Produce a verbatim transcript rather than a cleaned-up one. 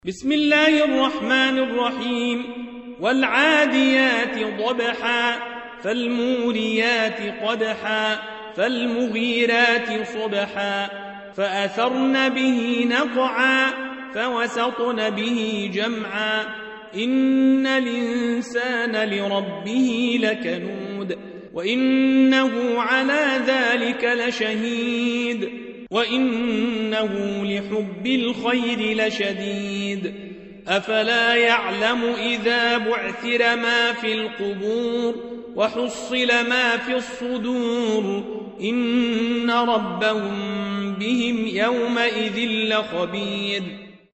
بسم الله الرحمن الرحيم والعاديات ضبحا فالموريات قدحا فالمغيرات صبحا فأثرن به نقعا فوسطن به جمعا إن الإنسان لربه لكنود وإنه على ذلك لشهيد وإنه لحب الخير لشديد أفلا يعلم إذا بعثر ما في القبور وحصل ما في الصدور إن ربهم بهم يومئذ لخبير